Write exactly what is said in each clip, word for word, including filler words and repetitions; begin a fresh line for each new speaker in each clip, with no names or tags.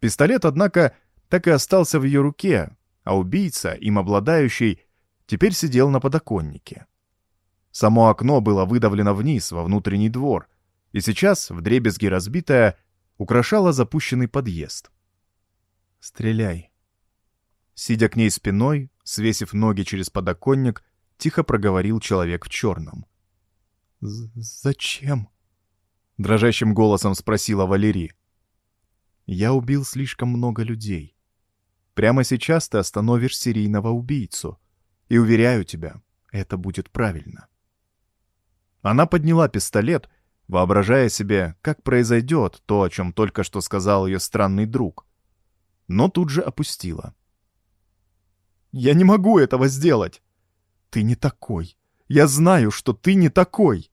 Пистолет, однако, так и остался в ее руке, а убийца, им обладающий, теперь сидел на подоконнике. Само окно было выдавлено вниз, во внутренний двор, и сейчас, вдребезги разбитое, украшало запущенный подъезд. «Стреляй». Сидя к ней спиной, свесив ноги через подоконник, тихо проговорил человек в черном. «Зачем?» — дрожащим голосом спросила Валерий. «Я убил слишком много людей. Прямо сейчас ты остановишь серийного убийцу. И уверяю тебя, это будет правильно». Она подняла пистолет, воображая себе, как произойдет то, о чем только что сказал ее странный друг. Но тут же опустила. «Я не могу этого сделать! Ты не такой! Я знаю, что ты не такой!»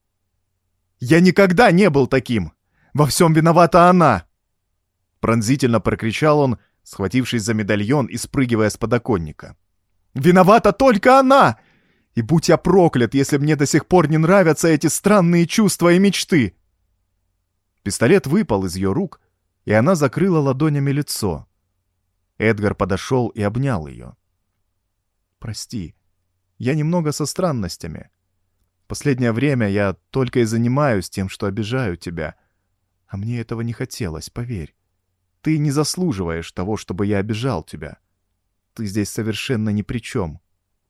«Я никогда не был таким! Во всем виновата она!» Пронзительно прокричал он, схватившись за медальон и спрыгивая с подоконника. «Виновата только она! И будь я проклят, если мне до сих пор не нравятся эти странные чувства и мечты!» Пистолет выпал из ее рук, и она закрыла ладонями лицо. Эдгар подошел и обнял ее. «Прости, я немного со странностями. Последнее время я только и занимаюсь тем, что обижаю тебя. А мне этого не хотелось, поверь. Ты не заслуживаешь того, чтобы я обижал тебя. Ты здесь совершенно ни при чем».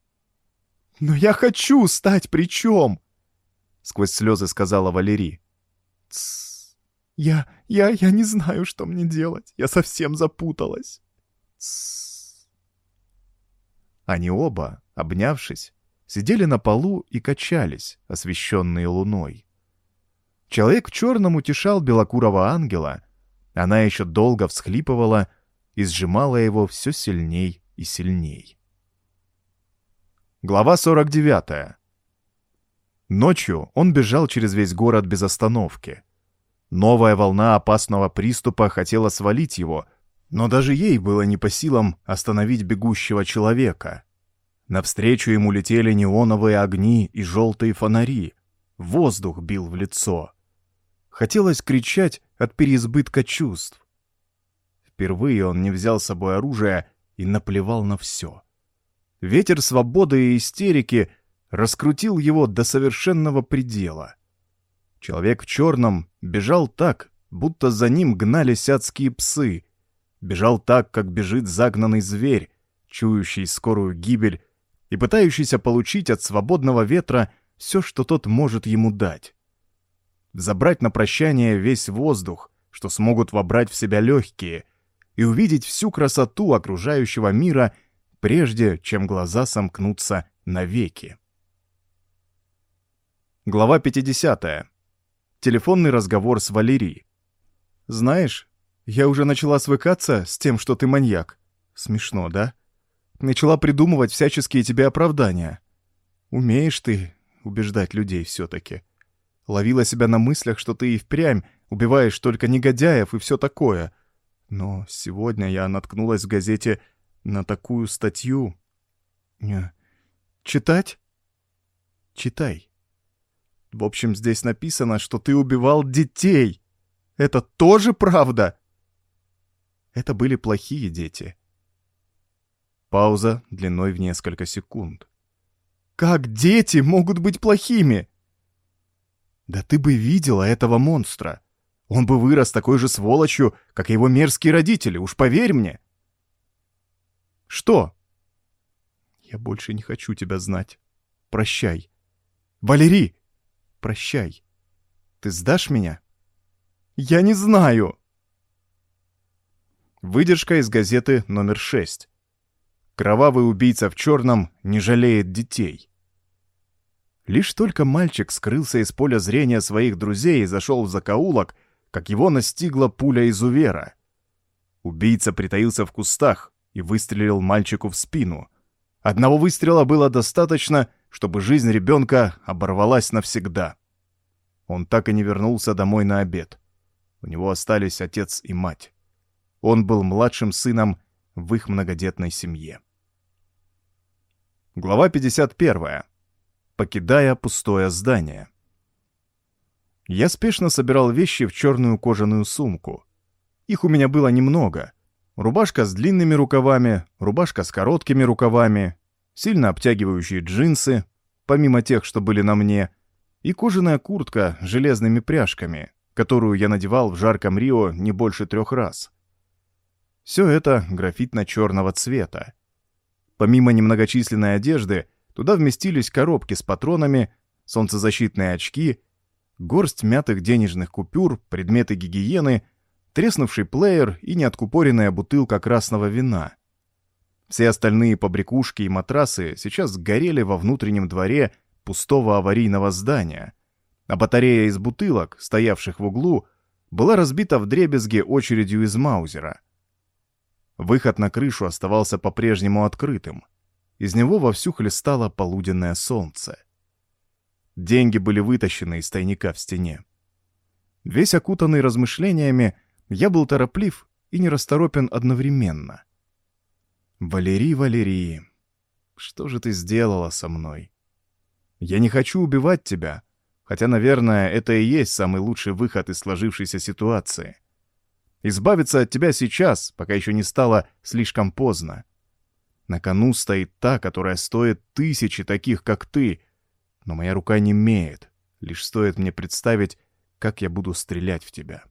«Но я хочу стать при чем!» — сквозь слезы сказала Валерий. «Тссс. Я, я, я не знаю, что мне делать. Я совсем запуталась. Тссс». Они оба, обнявшись, сидели на полу и качались, освещенные луной. Человек в черном утешал белокурого ангела, она еще долго всхлипывала и сжимала его все сильней и сильней. Глава сорок девятая. Ночью он бежал через весь город без остановки. Новая волна опасного приступа хотела свалить его, но даже ей было не по силам остановить бегущего человека. Навстречу ему летели неоновые огни и желтые фонари. Воздух бил в лицо. Хотелось кричать от переизбытка чувств. Впервые он не взял с собой оружие и наплевал на все. Ветер свободы и истерики раскрутил его до совершенного предела. Человек в черном бежал так, будто за ним гнались адские псы. Бежал так, как бежит загнанный зверь, чующий скорую гибель и пытающийся получить от свободного ветра все, что тот может ему дать. Забрать на прощание весь воздух, что смогут вобрать в себя легкие, и увидеть всю красоту окружающего мира, прежде чем глаза сомкнутся навеки. Глава пятидесятая. Телефонный разговор с Валерий. «Знаешь, я уже начала свыкаться с тем, что ты маньяк. Смешно, да? Начала придумывать всяческие тебе оправдания. Умеешь ты убеждать людей все-таки. Ловила себя на мыслях, что ты и впрямь убиваешь только негодяев и все такое. Но сегодня я наткнулась в газете на такую статью. Читать? Читай. В общем, здесь написано, что ты убивал детей. Это тоже правда? Это были плохие дети». Пауза длиной в несколько секунд. «Как дети могут быть плохими?» «Да ты бы видела этого монстра. Он бы вырос такой же сволочью, как и его мерзкие родители, уж поверь мне». «Что?» «Я больше не хочу тебя знать. Прощай. Валерий, прощай. Ты сдашь меня?» «Я не знаю». Выдержка из газеты номер шесть. Кровавый убийца в черном не жалеет детей. Лишь только мальчик скрылся из поля зрения своих друзей и зашел в закоулок, как его настигла пуля изувера. Убийца притаился в кустах и выстрелил мальчику в спину. Одного выстрела было достаточно, чтобы жизнь ребенка оборвалась навсегда. Он так и не вернулся домой на обед. У него остались отец и мать. Он был младшим сыном в их многодетной семье. Глава пятьдесят первая. Покидая пустое здание. Я спешно собирал вещи в черную кожаную сумку. Их у меня было немного. Рубашка с длинными рукавами, рубашка с короткими рукавами, сильно обтягивающие джинсы, помимо тех, что были на мне, и кожаная куртка с железными пряжками, которую я надевал в жарком Рио не больше трех раз. Все это графитно-черного цвета. Помимо немногочисленной одежды, туда вместились коробки с патронами, солнцезащитные очки, горсть мятых денежных купюр, предметы гигиены, треснувший плеер и неоткупоренная бутылка красного вина. Все остальные побрякушки и матрасы сейчас горели во внутреннем дворе пустого аварийного здания, а батарея из бутылок, стоявших в углу, была разбита вдребезги очередью из маузера. Выход на крышу оставался по-прежнему открытым. Из него вовсю хлестало полуденное солнце. Деньги были вытащены из тайника в стене. Весь окутанный размышлениями, я был тороплив и нерасторопен одновременно. «Валерий, Валерий, что же ты сделала со мной? Я не хочу убивать тебя, хотя, наверное, это и есть самый лучший выход из сложившейся ситуации. Избавиться от тебя сейчас, пока еще не стало слишком поздно. На кону стоит та, которая стоит тысячи таких, как ты, но моя рука немеет, лишь стоит мне представить, как я буду стрелять в тебя.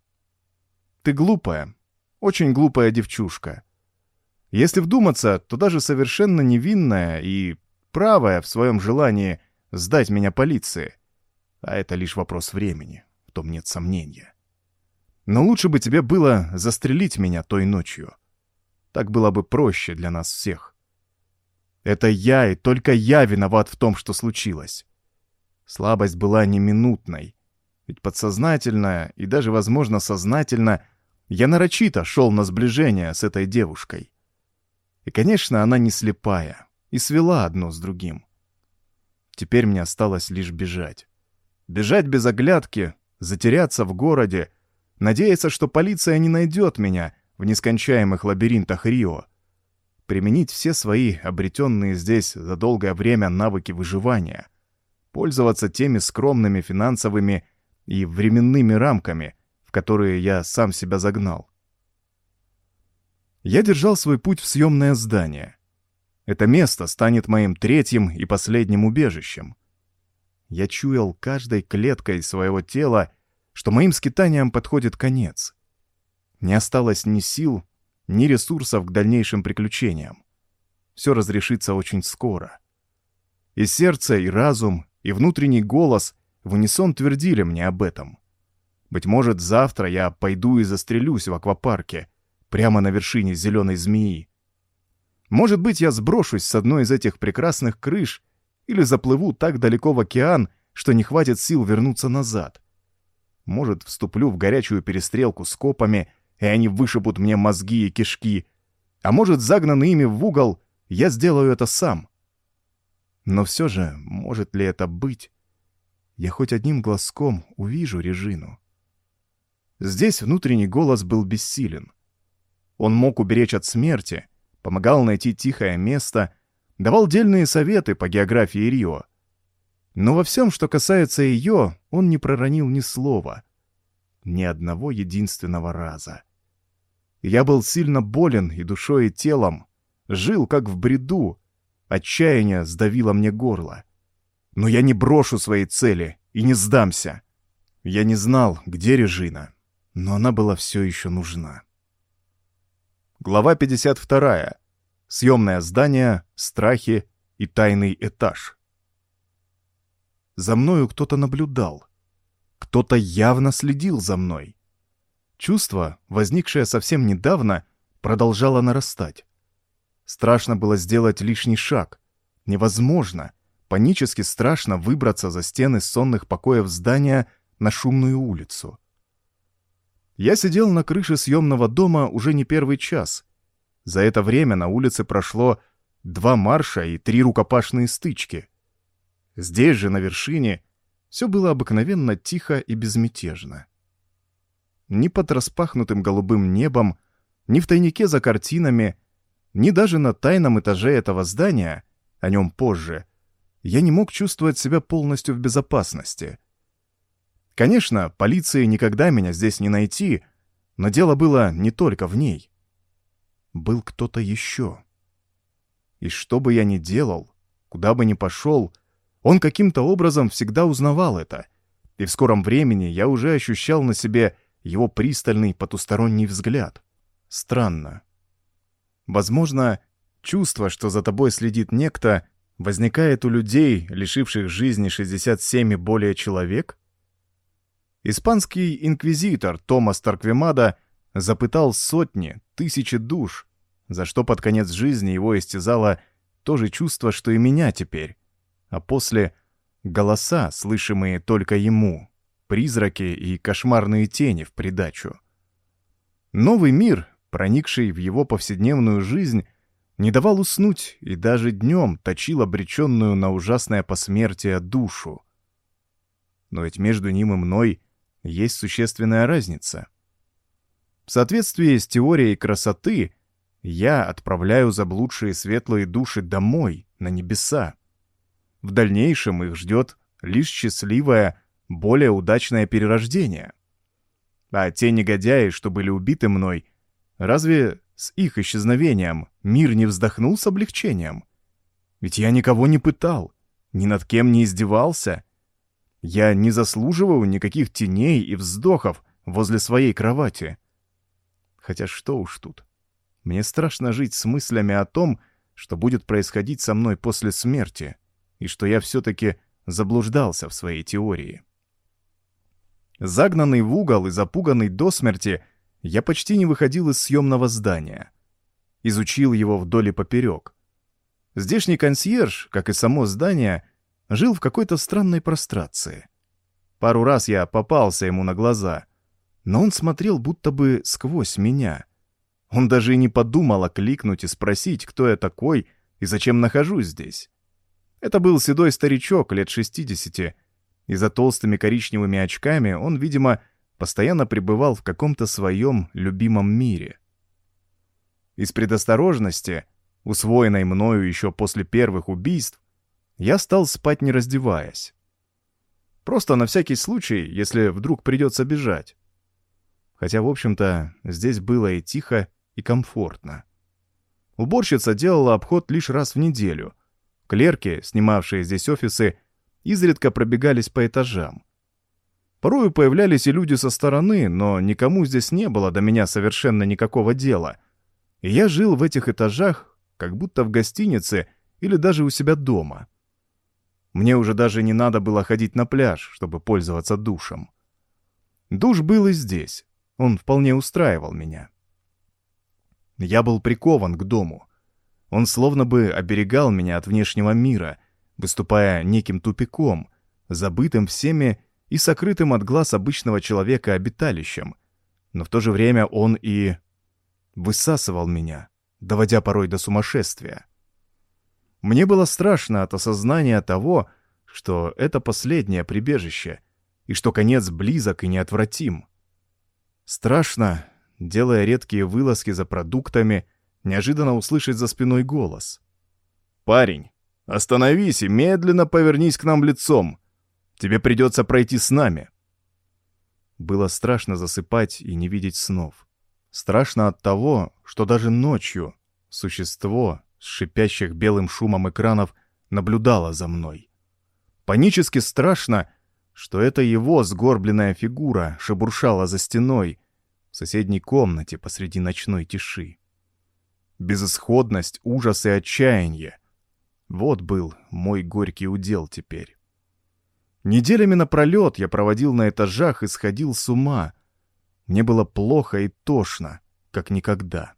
Ты глупая, очень глупая девчушка. Если вдуматься, то даже совершенно невинная и правая в своем желании сдать меня полиции. А это лишь вопрос времени, в том нет сомнения. Но лучше бы тебе было застрелить меня той ночью. Так было бы проще для нас всех. Это я и только я виноват в том, что случилось. Слабость была не минутной. Ведь подсознательно и даже, возможно, сознательно я нарочито шел на сближение с этой девушкой. И, конечно, она не слепая и свела одно с другим. Теперь мне осталось лишь бежать. Бежать без оглядки, затеряться в городе, надеяться, что полиция не найдет меня в нескончаемых лабиринтах Рио, применить все свои обретенные здесь за долгое время навыки выживания, пользоваться теми скромными финансовыми и временными рамками, в которые я сам себя загнал. Я держал свой путь в съемное здание. Это место станет моим третьим и последним убежищем. Я чуял каждой клеткой своего тела, что моим скитаниям подходит конец. Не осталось ни сил, ни ресурсов к дальнейшим приключениям. Все разрешится очень скоро. И сердце, и разум, и внутренний голос в унисон твердили мне об этом. Быть может, завтра я пойду и застрелюсь в аквапарке, прямо на вершине зеленой змеи. Может быть, я сброшусь с одной из этих прекрасных крыш или заплыву так далеко в океан, что не хватит сил вернуться назад. Может, вступлю в горячую перестрелку с копами, и они вышибут мне мозги и кишки. А может, загнанный ими в угол, я сделаю это сам. Но все же, может ли это быть? Я хоть одним глазком увижу Режину. Здесь внутренний голос был бессилен. Он мог уберечь от смерти, помогал найти тихое место, давал дельные советы по географии Рио. Но во всем, что касается ее, он не проронил ни слова. Ни одного единственного раза. Я был сильно болен и душой, и телом, жил как в бреду, отчаяние сдавило мне горло. Но я не брошу своей цели и не сдамся. Я не знал, где Режина, но она была все еще нужна. Глава пятьдесят вторая. Съемное здание, страхи и тайный этаж. За мною кто-то наблюдал. Кто-то явно следил за мной. Чувство, возникшее совсем недавно, продолжало нарастать. Страшно было сделать лишний шаг. Невозможно, панически страшно выбраться за стены сонных покоев здания на шумную улицу. Я сидел на крыше съемного дома уже не первый час. За это время на улице прошло два марша и три рукопашные стычки. Здесь же, на вершине, все было обыкновенно тихо и безмятежно. Ни под распахнутым голубым небом, ни в тайнике за картинами, ни даже на тайном этаже этого здания, о нем позже, я не мог чувствовать себя полностью в безопасности. Конечно, полиции никогда меня здесь не найти, Но дело было не только в ней. Был кто-то еще. И что бы я ни делал, куда бы ни пошел, он каким-то образом всегда узнавал это, и в скором времени я уже ощущал на себе его пристальный потусторонний взгляд. Странно. Возможно, чувство, что за тобой следит некто, возникает у людей, лишивших жизни шестьдесят семь и более человек? Испанский инквизитор Томас Торквемада запытал сотни, тысячи душ, за что под конец жизни его истязало то же чувство, что и меня теперь, а после — голоса, слышимые только ему, призраки и кошмарные тени в придачу. Новый мир, проникший в его повседневную жизнь, не давал уснуть и даже днем точил обреченную на ужасное посмертие душу. Но ведь между ним и мной есть существенная разница. В соответствии с теорией красоты я отправляю заблудшие светлые души домой, на небеса. В дальнейшем их ждет лишь счастливое, более удачное перерождение. А те негодяи, что были убиты мной, разве с их исчезновением мир не вздохнул с облегчением? Ведь я никого не пытал, ни над кем не издевался. Я не заслуживаю никаких теней и вздохов возле своей кровати. Хотя что уж тут. Мне страшно жить с мыслями о том, что будет происходить со мной после смерти, и что я все-таки заблуждался в своей теории. Загнанный в угол и запуганный до смерти, я почти не выходил из съемного здания. Изучил его вдоль и поперек. Здешний консьерж, как и само здание, жил в какой-то странной прострации. Пару раз я попался ему на глаза, но он смотрел будто бы сквозь меня. Он даже и не подумал окликнуть и спросить, кто я такой и зачем нахожусь здесь. Это был седой старичок лет шестидесяти, и за толстыми коричневыми очками он, видимо, постоянно пребывал в каком-то своем любимом мире. Из предосторожности, усвоенной мною еще после первых убийств, я стал спать не раздеваясь. Просто на всякий случай, если вдруг придется бежать. Хотя, в общем-то, здесь было и тихо, и комфортно. Уборщица делала обход лишь раз в неделю. Клерки, снимавшие здесь офисы, изредка пробегались по этажам. Порою появлялись и люди со стороны, но никому здесь не было до меня совершенно никакого дела. И я жил в этих этажах, как будто в гостинице или даже у себя дома. Мне уже даже не надо было ходить на пляж, чтобы пользоваться душем. Душ был и здесь. Он вполне устраивал меня. Я был прикован к дому. Он словно бы оберегал меня от внешнего мира, выступая неким тупиком, забытым всеми и сокрытым от глаз обычного человека обиталищем. Но в то же время он и высасывал меня, доводя порой до сумасшествия. Мне было страшно от осознания того, что это последнее прибежище, и что конец близок и неотвратим. Страшно, делая редкие вылазки за продуктами, неожиданно услышать за спиной голос. «Парень, остановись и медленно повернись к нам лицом. Тебе придется пройти с нами». Было страшно засыпать и не видеть снов. Страшно от того, что даже ночью существо с шипящих белым шумом экранов наблюдало за мной. Панически страшно, что это его сгорбленная фигура шебуршала за стеной в соседней комнате посреди ночной тиши. Безысходность, ужас и отчаяние — вот был мой горький удел теперь. Неделями напролет я проводил на этажах и сходил с ума. Мне было плохо и тошно, как никогда.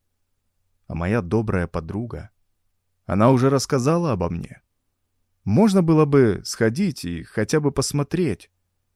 А моя добрая подруга, она уже рассказала обо мне. Можно было бы сходить и хотя бы посмотреть.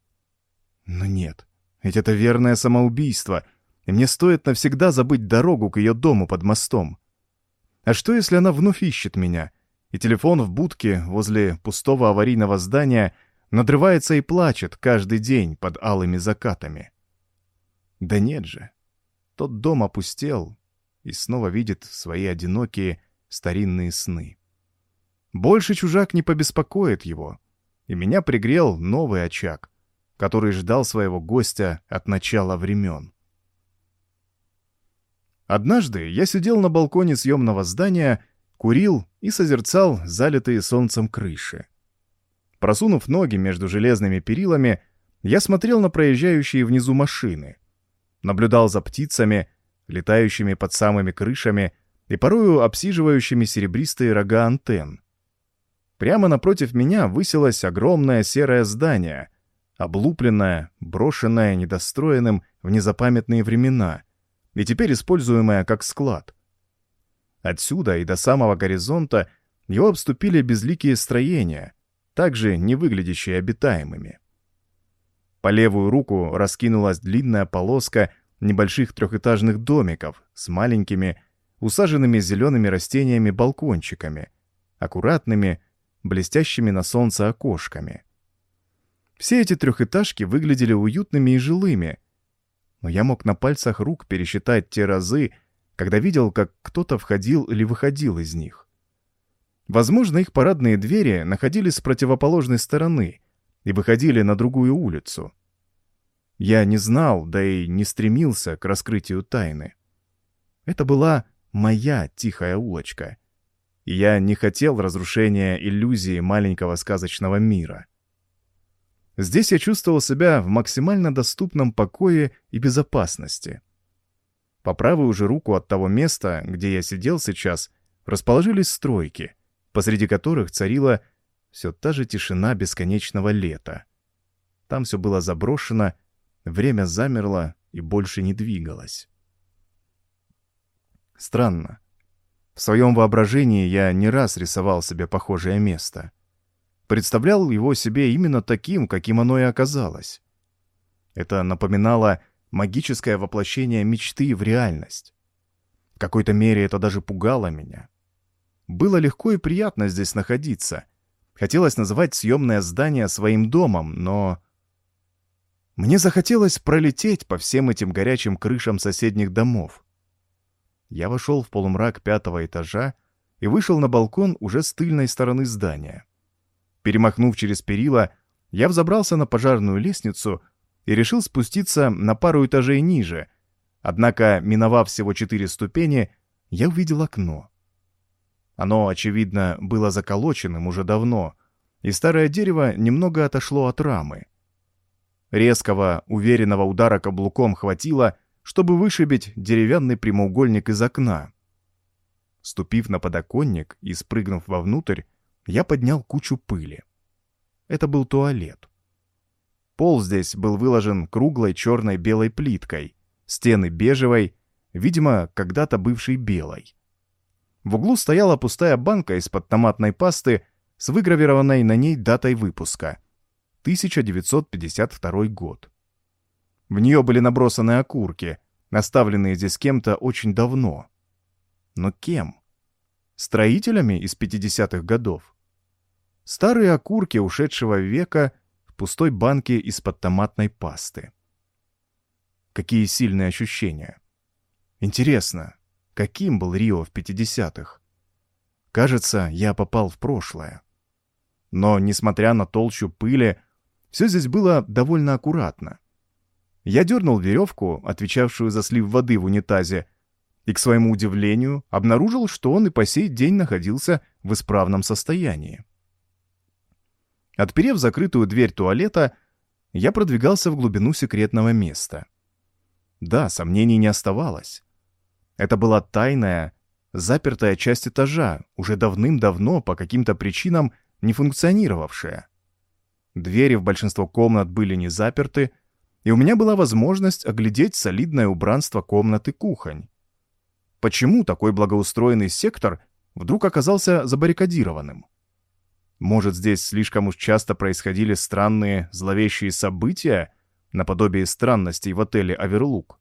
Но нет, ведь это верное самоубийство, и мне стоит навсегда забыть дорогу к ее дому под мостом. А что, если она вновь ищет меня, и телефон в будке возле пустого аварийного здания надрывается и плачет каждый день под алыми закатами? Да нет же, тот дом опустел и снова видит свои одинокие старинные сны. Больше чужак не побеспокоит его, и меня пригрел новый очаг, который ждал своего гостя от начала времен. Однажды я сидел на балконе съемного здания, курил и созерцал залитые солнцем крыши. Просунув ноги между железными перилами, я смотрел на проезжающие внизу машины, наблюдал за птицами, летающими под самыми крышами и порою обсиживающими серебристые рога антенн. Прямо напротив меня высилось огромное серое здание, облупленное, брошенное недостроенным в незапамятные времена и теперь используемое как склад. Отсюда и до самого горизонта его обступили безликие строения, также не выглядящие обитаемыми. По левую руку раскинулась длинная полоска небольших трехэтажных домиков с маленькими, усаженными зелеными растениями балкончиками, аккуратными, блестящими на солнце окошками. Все эти трехэтажки выглядели уютными и жилыми, но я мог на пальцах рук пересчитать те разы, когда видел, как кто-то входил или выходил из них. Возможно, их парадные двери находились с противоположной стороны и выходили на другую улицу. Я не знал, да и не стремился к раскрытию тайны. Это была моя тихая улочка, и я не хотел разрушения иллюзии маленького сказочного мира. Здесь я чувствовал себя в максимально доступном покое и безопасности. По правую же руку от того места, где я сидел сейчас, расположились стройки, посреди которых царила все та же тишина бесконечного лета. Там все было заброшено, время замерло и больше не двигалось. Странно. В своем воображении я не раз рисовал себе похожее место. Представлял его себе именно таким, каким оно и оказалось. Это напоминало магическое воплощение мечты в реальность. В какой-то мере это даже пугало меня. Было легко и приятно здесь находиться. Хотелось называть съемное здание своим домом, но... Мне захотелось пролететь по всем этим горячим крышам соседних домов. Я вошел в полумрак пятого этажа и вышел на балкон уже с тыльной стороны здания. Перемахнув через перила, я взобрался на пожарную лестницу и решил спуститься на пару этажей ниже, однако, миновав всего четыре ступени, я увидел окно. Оно, очевидно, было заколоченным уже давно, и старое дерево немного отошло от рамы. Резкого, уверенного удара каблуком хватило, чтобы вышибить деревянный прямоугольник из окна. Ступив на подоконник и спрыгнув вовнутрь, я поднял кучу пыли. Это был туалет. Пол здесь был выложен круглой черной белой плиткой, стены бежевой, видимо, когда-то бывшей белой. В углу стояла пустая банка из-под томатной пасты с выгравированной на ней датой выпуска — тысяча девятьсот пятьдесят второй год. В нее были набросаны окурки, оставленные здесь кем-то очень давно. Но кем? Строителями из пятидесятых годов? Старые окурки ушедшего века в пустой банке из-под томатной пасты. Какие сильные ощущения. Интересно, каким был Рио в пятидесятых? Кажется, я попал в прошлое. Но, несмотря на толщу пыли, все здесь было довольно аккуратно. Я дернул веревку, отвечавшую за слив воды в унитазе, и, к своему удивлению, обнаружил, что он и по сей день находился в исправном состоянии. Отперев закрытую дверь туалета, я продвигался в глубину секретного места. Да, сомнений не оставалось. Это была тайная, запертая часть этажа, уже давным-давно по каким-то причинам не функционировавшая. Двери в большинство комнат были не заперты, и у меня была возможность оглядеть солидное убранство комнат и кухонь. Почему такой благоустроенный сектор вдруг оказался забаррикадированным? Может, здесь слишком уж часто происходили странные, зловещие события, наподобие странностей в отеле «Оверлук»?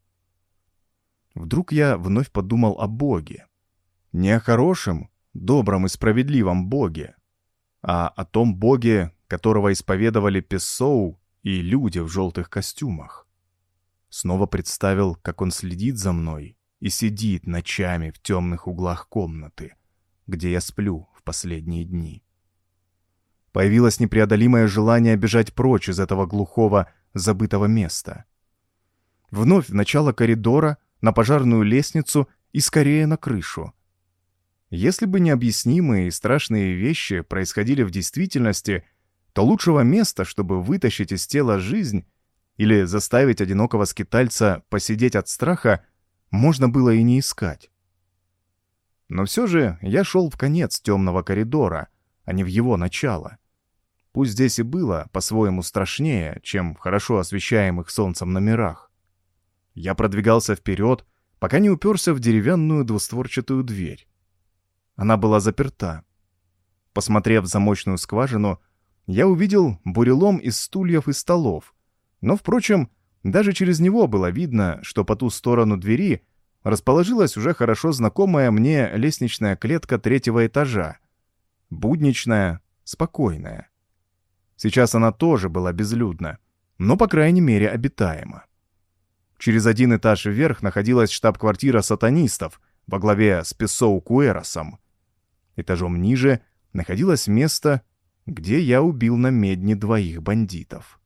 Вдруг я вновь подумал о Боге. Не о хорошем, добром и справедливом Боге, а о том Боге, которого исповедовали Пессоу и люди в желтых костюмах. Снова представил, как он следит за мной и сидит ночами в темных углах комнаты, где я сплю в последние дни. Появилось непреодолимое желание бежать прочь из этого глухого, забытого места. Вновь в начало коридора, на пожарную лестницу и скорее на крышу. Если бы необъяснимые и страшные вещи происходили в действительности, то лучшего места, чтобы вытащить из тела жизнь или заставить одинокого скитальца посидеть от страха, можно было и не искать. Но все же я шел в конец темного коридора, а не в его начало. Пусть здесь и было по-своему страшнее, чем в хорошо освещаемых солнцем номерах. Я продвигался вперед, пока не уперся в деревянную двустворчатую дверь. Она была заперта. Посмотрев в замочную скважину, я увидел бурелом из стульев и столов, но, впрочем, даже через него было видно, что по ту сторону двери расположилась уже хорошо знакомая мне лестничная клетка третьего этажа. Будничная, спокойная. Сейчас она тоже была безлюдна, но, по крайней мере, обитаема. Через один этаж вверх находилась штаб-квартира сатанистов во главе с Песоу Куэросом. Этажом ниже находилось место, где я убил на медне двоих бандитов.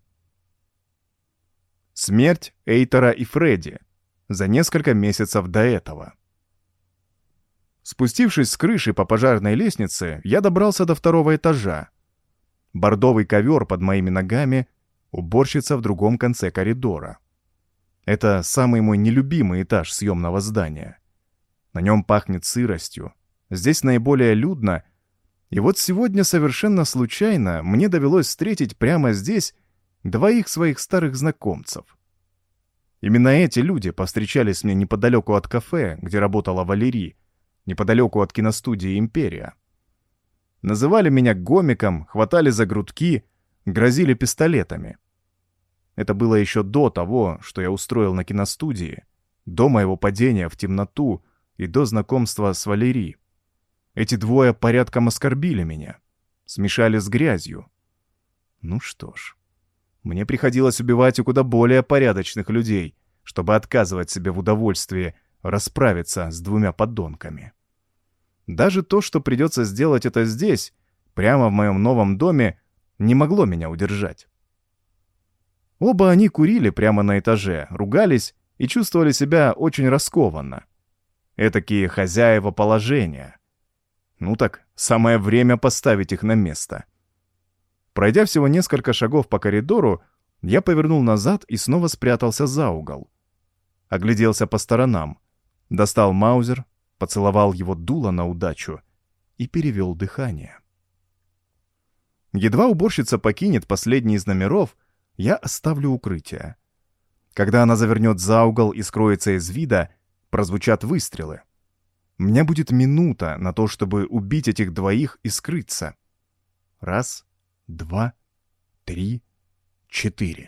Смерть Эйтора и Фредди за несколько месяцев до этого. Спустившись с крыши по пожарной лестнице, я добрался до второго этажа. Бордовый ковер под моими ногами, уборщица в другом конце коридора. Это самый мой нелюбимый этаж съемного здания. На нем пахнет сыростью. Здесь наиболее людно. И вот сегодня совершенно случайно мне довелось встретить прямо здесь двоих своих старых знакомцев. Именно эти люди повстречались мне неподалеку от кафе, где работала Валерий, неподалеку от киностудии «Империя». Называли меня гомиком, хватали за грудки, грозили пистолетами. Это было еще до того, что я устроил на киностудии, до моего падения в темноту и до знакомства с Валерий. Эти двое порядком оскорбили меня, смешали с грязью. Ну что ж, мне приходилось убивать у куда более порядочных людей, чтобы отказывать себе в удовольствии расправиться с двумя подонками. Даже то, что придется сделать это здесь, прямо в моем новом доме, не могло меня удержать. Оба они курили прямо на этаже, ругались и чувствовали себя очень раскованно. Этакие хозяева положения. Ну так, самое время поставить их на место. Пройдя всего несколько шагов по коридору, я повернул назад и снова спрятался за угол. Огляделся по сторонам, достал маузер, поцеловал его дуло на удачу и перевел дыхание. Едва уборщица покинет последний из номеров, я оставлю укрытие. Когда она завернет за угол и скроется из вида, прозвучат выстрелы. У меня будет минута на то, чтобы убить этих двоих и скрыться. Раз, два, три, четыре.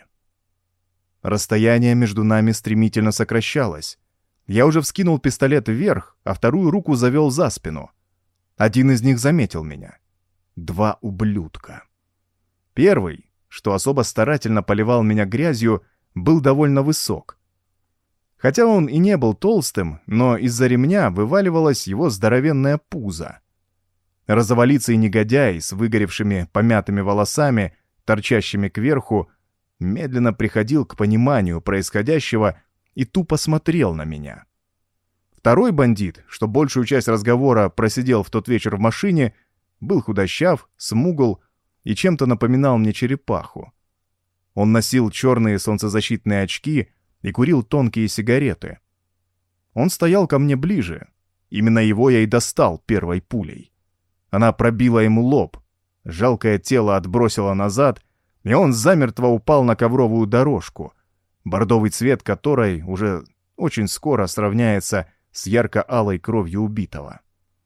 Расстояние между нами стремительно сокращалось. Я уже вскинул пистолет вверх, а вторую руку завел за спину. Один из них заметил меня. Два ублюдка. Первый, что особо старательно поливал меня грязью, был довольно высок. Хотя он и не был толстым, но из-за ремня вываливалось его здоровенное пузо. Розоволицый негодяй с выгоревшими помятыми волосами, торчащими кверху, медленно приходил к пониманию происходящего и тупо смотрел на меня. Второй бандит, что большую часть разговора просидел в тот вечер в машине, был худощав, смугл и чем-то напоминал мне черепаху. Он носил черные солнцезащитные очки и курил тонкие сигареты. Он стоял ко мне ближе. Именно его я и достал первой пулей. Она пробила ему лоб. Жалкое тело отбросило назад, и он замертво упал на ковровую дорожку, бордовый цвет которой уже очень скоро сравняется с ярко-алой кровью убитого.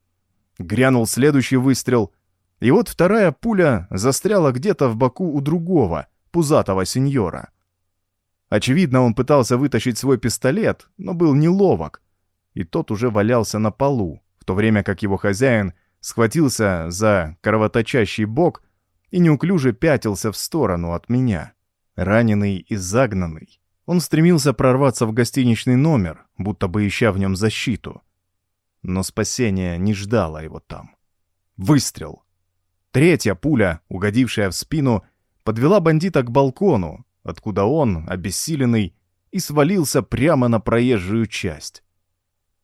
Грянул следующий выстрел, и вот вторая пуля застряла где-то в боку у другого, пузатого сеньора. Очевидно, он пытался вытащить свой пистолет, но был неловок, и тот уже валялся на полу, в то время как его хозяин схватился за кровоточащий бок и неуклюже пятился в сторону от меня. Раненый и загнанный, он стремился прорваться в гостиничный номер, будто бы ища в нем защиту. Но спасение не ждало его там. Выстрел. Третья пуля, угодившая в спину, подвела бандита к балкону, откуда он, обессиленный, и свалился прямо на проезжую часть.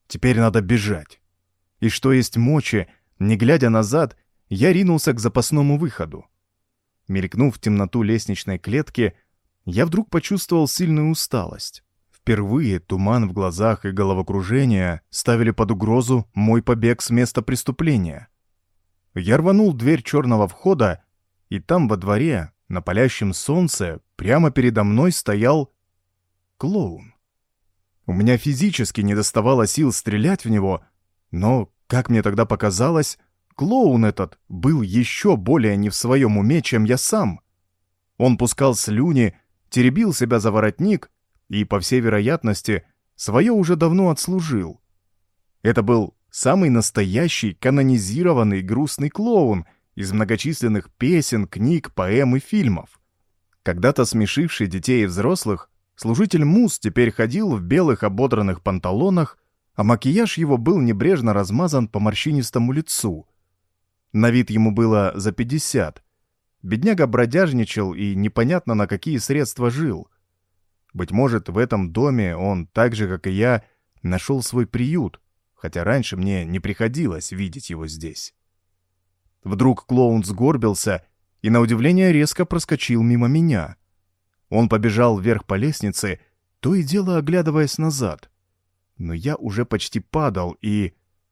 Теперь надо бежать. И что есть мочи, не глядя назад, я ринулся к запасному выходу. Мелькнув в темноту лестничной клетки, я вдруг почувствовал сильную усталость. Впервые туман в глазах и головокружение ставили под угрозу мой побег с места преступления. Я рванул дверь черного входа, и там во дворе, на палящем солнце, прямо передо мной стоял клоун. У меня физически не доставало сил стрелять в него, но, как мне тогда показалось, клоун этот был еще более не в своем уме, чем я сам. Он пускал слюни, теребил себя за воротник и, по всей вероятности, свое уже давно отслужил. Это был самый настоящий канонизированный грустный клоун из многочисленных песен, книг, поэм и фильмов. Когда-то смешивший детей и взрослых, служитель Муз теперь ходил в белых ободранных панталонах, а макияж его был небрежно размазан по морщинистому лицу. На вид ему было за пятьдесят. Бедняга бродяжничал и непонятно на какие средства жил. Быть может, в этом доме он, так же, как и я, нашел свой приют, хотя раньше мне не приходилось видеть его здесь. Вдруг клоун сгорбился и, на удивление, резко проскочил мимо меня. Он побежал вверх по лестнице, то и дело оглядываясь назад. Но я уже почти падал и...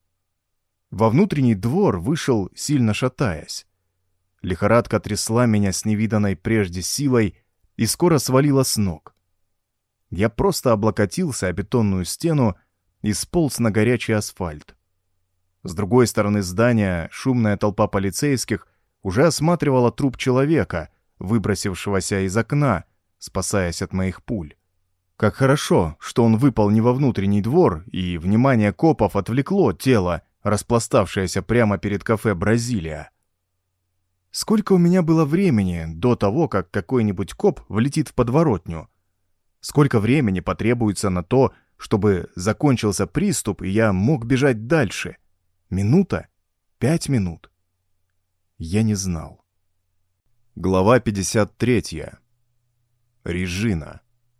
Во внутренний двор вышел, сильно шатаясь. Лихорадка трясла меня с невиданной прежде силой и скоро свалила с ног. Я просто облокотился о бетонную стену и сполз на горячий асфальт. С другой стороны здания шумная толпа полицейских уже осматривала труп человека, выбросившегося из окна, спасаясь от моих пуль. Как хорошо, что он выпал не во внутренний двор, и внимание копов отвлекло тело, распластавшееся прямо перед кафе «Бразилия». Сколько у меня было времени до того, как какой-нибудь коп влетит в подворотню? Сколько времени потребуется на то, чтобы закончился приступ, и я мог бежать дальше? Минута? Пять минут? Я не знал. Глава пятьдесят третья. Режина.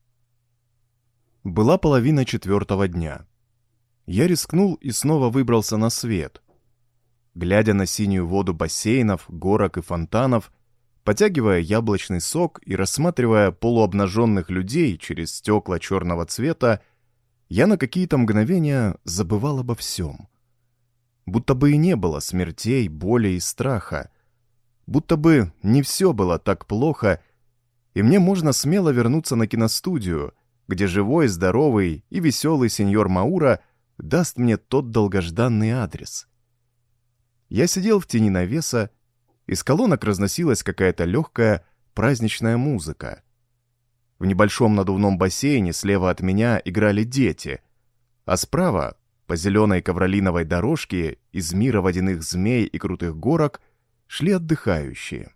Была половина четвертого дня. Я рискнул и снова выбрался на свет. Глядя на синюю воду бассейнов, горок и фонтанов, потягивая яблочный сок и рассматривая полуобнаженных людей через стекла черного цвета, я на какие-то мгновения забывал обо всем. Будто бы и не было смертей, боли и страха. Будто бы не все было так плохо, и мне можно смело вернуться на киностудию, где живой, здоровый и веселый сеньор Маура даст мне тот долгожданный адрес. Я сидел в тени навеса, из колонок разносилась какая-то легкая праздничная музыка. В небольшом надувном бассейне слева от меня играли дети, а справа, по зеленой ковролиновой дорожке из мира водяных змей и крутых горок, шли отдыхающие.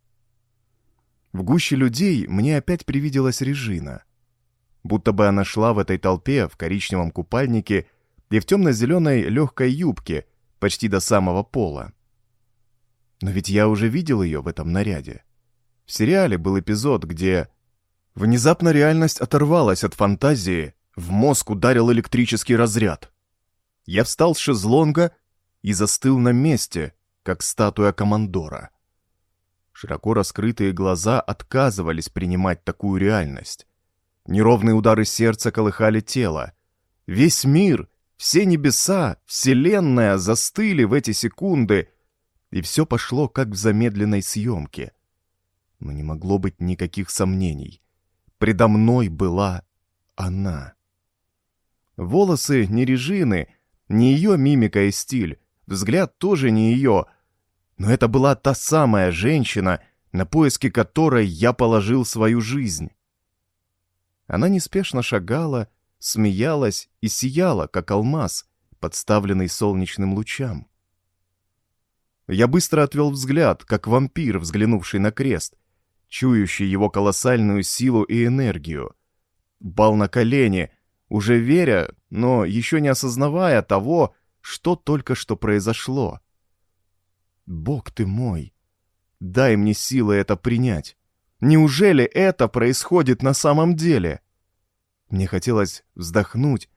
В гуще людей мне опять привиделась Режина. Будто бы она шла в этой толпе в коричневом купальнике и в темно-зеленой легкой юбке почти до самого пола. Но ведь я уже видел ее в этом наряде. В сериале был эпизод, где... Внезапно реальность оторвалась от фантазии, в мозг ударил электрический разряд. Я встал с шезлонга и застыл на месте, как статуя командора. Широко раскрытые глаза отказывались принимать такую реальность. Неровные удары сердца колыхали тело. Весь мир, все небеса, вселенная застыли в эти секунды, и все пошло как в замедленной съемке. Но не могло быть никаких сомнений. Предо мной была она. Волосы не Режины, не ее мимика и стиль, взгляд тоже не ее, но это была та самая женщина, на поиски которой я положил свою жизнь. Она неспешно шагала, смеялась и сияла, как алмаз, подставленный солнечным лучам. Я быстро отвел взгляд, как вампир, взглянувший на крест, чующий его колоссальную силу и энергию. Пал на колени, уже веря, но еще не осознавая того, что только что произошло. Бог ты мой, дай мне силы это принять. Неужели это происходит на самом деле? Мне хотелось вздохнуть,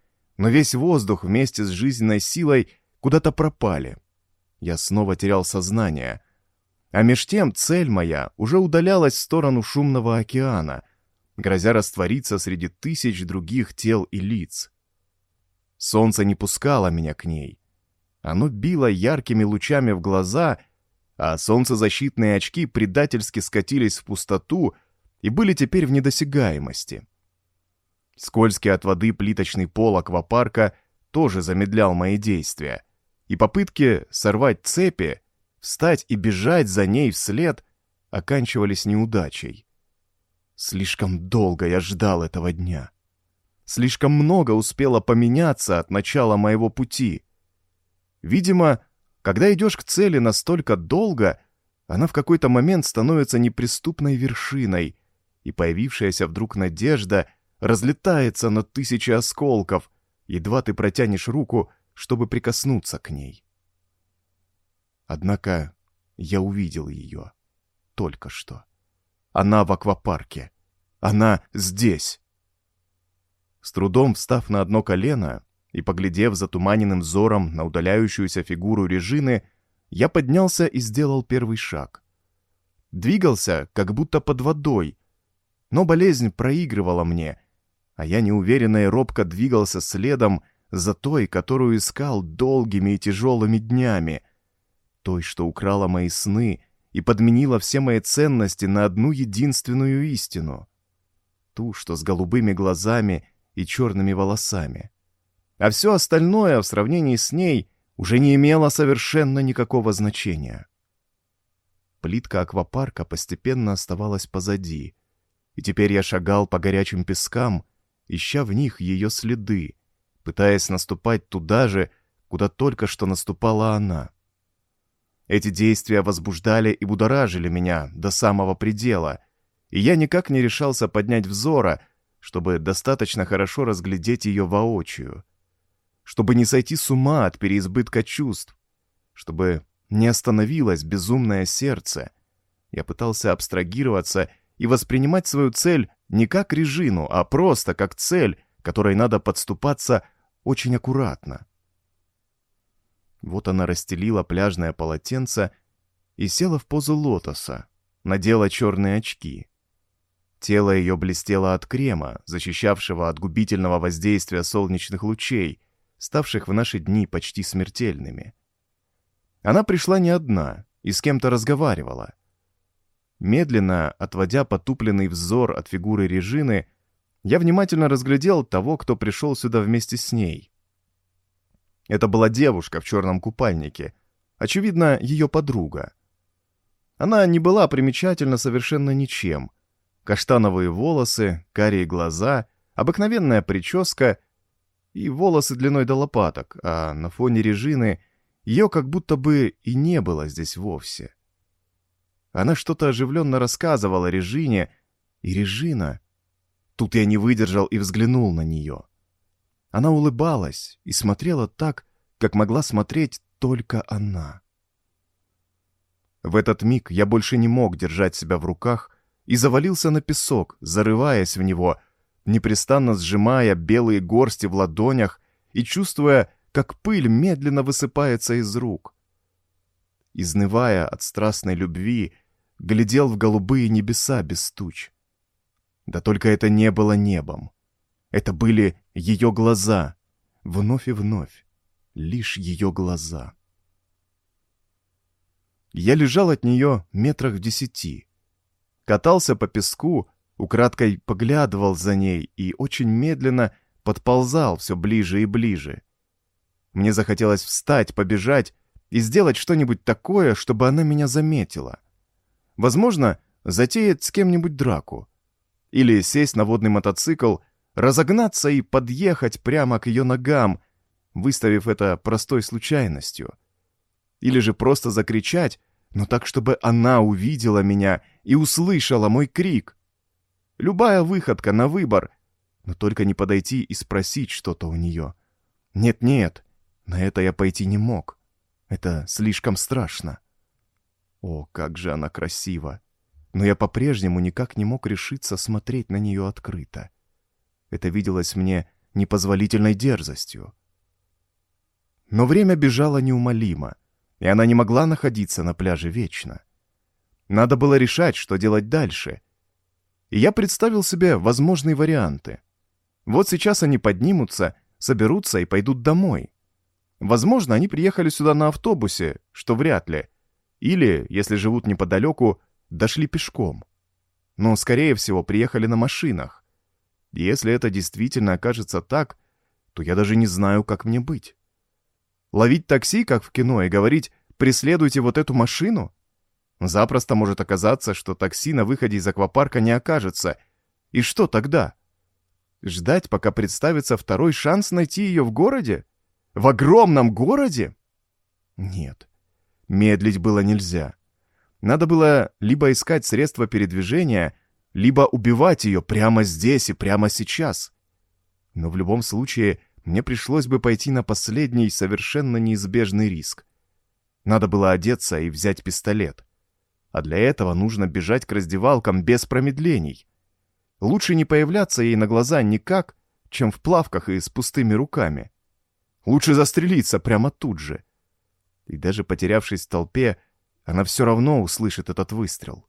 но весь воздух вместе с жизненной силой куда-то пропали. Я снова терял сознание. А меж тем цель моя уже удалялась в сторону шумного океана, грозя раствориться среди тысяч других тел и лиц. Солнце не пускало меня к ней. Оно било яркими лучами в глаза, а солнцезащитные очки предательски скатились в пустоту и были теперь в недосягаемости. Скользкий от воды плиточный пол аквапарка тоже замедлял мои действия, и попытки сорвать цепи, встать и бежать за ней вслед оканчивались неудачей. Слишком долго я ждал этого дня. Слишком много успело поменяться от начала моего пути. Видимо, когда идешь к цели настолько долго, она в какой-то момент становится неприступной вершиной, и появившаяся вдруг надежда разлетается на тысячи осколков, едва ты протянешь руку, чтобы прикоснуться к ней. Однако я увидел ее только что. Она в аквапарке. Она здесь. С трудом встав на одно колено и поглядев затуманенным взором на удаляющуюся фигуру Режины, я поднялся и сделал первый шаг. Двигался, как будто под водой, но болезнь проигрывала мне, а я неуверенно и робко двигался следом за той, которую искал долгими и тяжелыми днями, той, что украла мои сны и подменила все мои ценности на одну единственную истину, ту, что с голубыми глазами и черными волосами. А все остальное в сравнении с ней уже не имело совершенно никакого значения. Плитка аквапарка постепенно оставалась позади, и теперь я шагал по горячим пескам, ища в них ее следы, пытаясь наступать туда же, куда только что наступала она. Эти действия возбуждали и будоражили меня до самого предела, и я никак не решался поднять взора, чтобы достаточно хорошо разглядеть ее воочию, чтобы не сойти с ума от переизбытка чувств, чтобы не остановилось безумное сердце. Я пытался абстрагироваться и воспринимать свою цель не как Режину, а просто как цель, которой надо подступаться очень аккуратно. Вот она расстелила пляжное полотенце и села в позу лотоса, надела черные очки. Тело ее блестело от крема, защищавшего от губительного воздействия солнечных лучей, ставших в наши дни почти смертельными. Она пришла не одна и с кем-то разговаривала. Медленно, отводя потупленный взор от фигуры Режины, я внимательно разглядел того, кто пришел сюда вместе с ней. Это была девушка в черном купальнике, очевидно, ее подруга. Она не была примечательна совершенно ничем. Каштановые волосы, карие глаза, обыкновенная прическа и волосы длиной до лопаток, а на фоне Режины ее как будто бы и не было здесь вовсе. Она что-то оживленно рассказывала Режине, и Режина... Тут я не выдержал и взглянул на нее. Она улыбалась и смотрела так, как могла смотреть только она. В этот миг я больше не мог держать себя в руках и завалился на песок, зарываясь в него, непрестанно сжимая белые горсти в ладонях и чувствуя, как пыль медленно высыпается из рук. Изнывая от страстной любви, глядел в голубые небеса без туч. Да только это не было небом. Это были ее глаза, вновь и вновь, лишь ее глаза. Я лежал от нее метрах в десяти. Катался по песку, украдкой поглядывал за ней и очень медленно подползал все ближе и ближе. Мне захотелось встать, побежать и сделать что-нибудь такое, чтобы она меня заметила. Возможно, затеять с кем-нибудь драку. Или сесть на водный мотоцикл, разогнаться и подъехать прямо к ее ногам, выставив это простой случайностью. Или же просто закричать, но так, чтобы она увидела меня и услышала мой крик. Любая выходка на выбор, но только не подойти и спросить что-то у нее. Нет-нет, на это я пойти не мог. Это слишком страшно. О, как же она красива! Но я по-прежнему никак не мог решиться смотреть на нее открыто. Это виделось мне непозволительной дерзостью. Но время бежало неумолимо, и она не могла находиться на пляже вечно. Надо было решать, что делать дальше. И я представил себе возможные варианты. Вот сейчас они поднимутся, соберутся и пойдут домой. Возможно, они приехали сюда на автобусе, что вряд ли. Или, если живут неподалеку, дошли пешком. Но, скорее всего, приехали на машинах. И если это действительно окажется так, то я даже не знаю, как мне быть. Ловить такси, как в кино, и говорить «преследуйте вот эту машину»? Запросто может оказаться, что такси на выходе из аквапарка не окажется. И что тогда? Ждать, пока представится второй шанс найти ее в городе? В огромном городе? Нет, медлить было нельзя. Надо было либо искать средства передвижения, либо убивать ее прямо здесь и прямо сейчас. Но в любом случае мне пришлось бы пойти на последний, совершенно неизбежный риск. Надо было одеться и взять пистолет. А для этого нужно бежать к раздевалкам без промедлений. Лучше не появляться ей на глаза никак, чем в плавках и с пустыми руками. Лучше застрелиться прямо тут же. И даже потерявшись в толпе, она все равно услышит этот выстрел.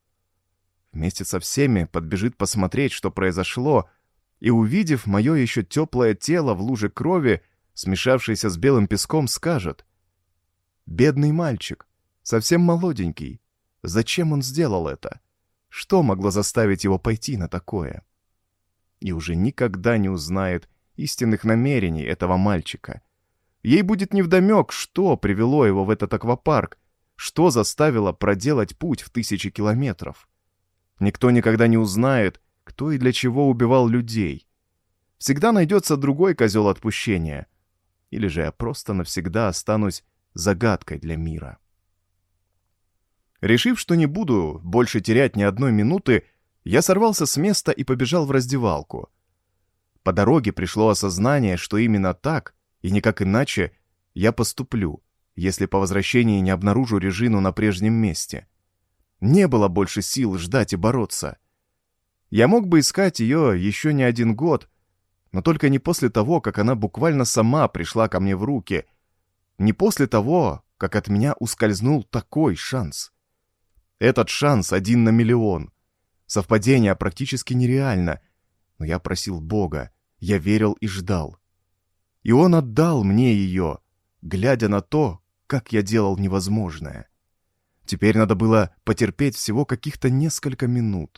Вместе со всеми подбежит посмотреть, что произошло, и, увидев мое еще теплое тело в луже крови, смешавшееся с белым песком, скажет: «Бедный мальчик, совсем молоденький. Зачем он сделал это? Что могло заставить его пойти на такое?» И уже никогда не узнает истинных намерений этого мальчика. Ей будет невдомек, что привело его в этот аквапарк, что заставило проделать путь в тысячи километров. Никто никогда не узнает, кто и для чего убивал людей. Всегда найдется другой козел отпущения. Или же я просто навсегда останусь загадкой для мира. Решив, что не буду больше терять ни одной минуты, я сорвался с места и побежал в раздевалку. По дороге пришло осознание, что именно так, и никак иначе, я поступлю, если по возвращении не обнаружу Режину на прежнем месте. Не было больше сил ждать и бороться. Я мог бы искать ее еще не один год, но только не после того, как она буквально сама пришла ко мне в руки, не после того, как от меня ускользнул такой шанс. Этот шанс один на миллион. Совпадение практически нереально, но я просил Бога, я верил и ждал. И Он отдал мне ее, глядя на то, как я делал невозможное. Теперь надо было потерпеть всего каких-то несколько минут.